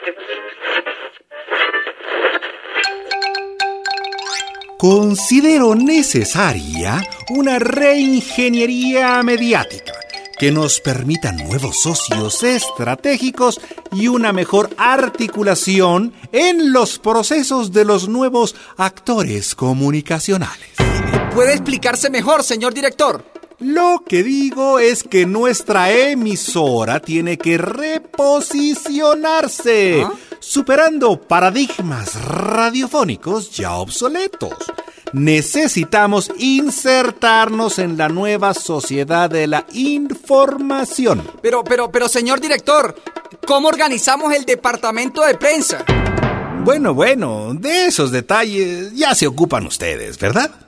Considero necesaria una reingeniería mediática que nos permita nuevos socios estratégicos y una mejor articulación en los procesos de los nuevos actores comunicacionales. ¿Puede explicarse mejor, señor director? Lo que digo es que nuestra emisora tiene que reposicionarse, superando paradigmas radiofónicos ya obsoletos. Necesitamos insertarnos en la nueva sociedad de la información. Pero, señor director, ¿cómo organizamos el departamento de prensa? Bueno, de esos detalles ya se ocupan ustedes, ¿verdad?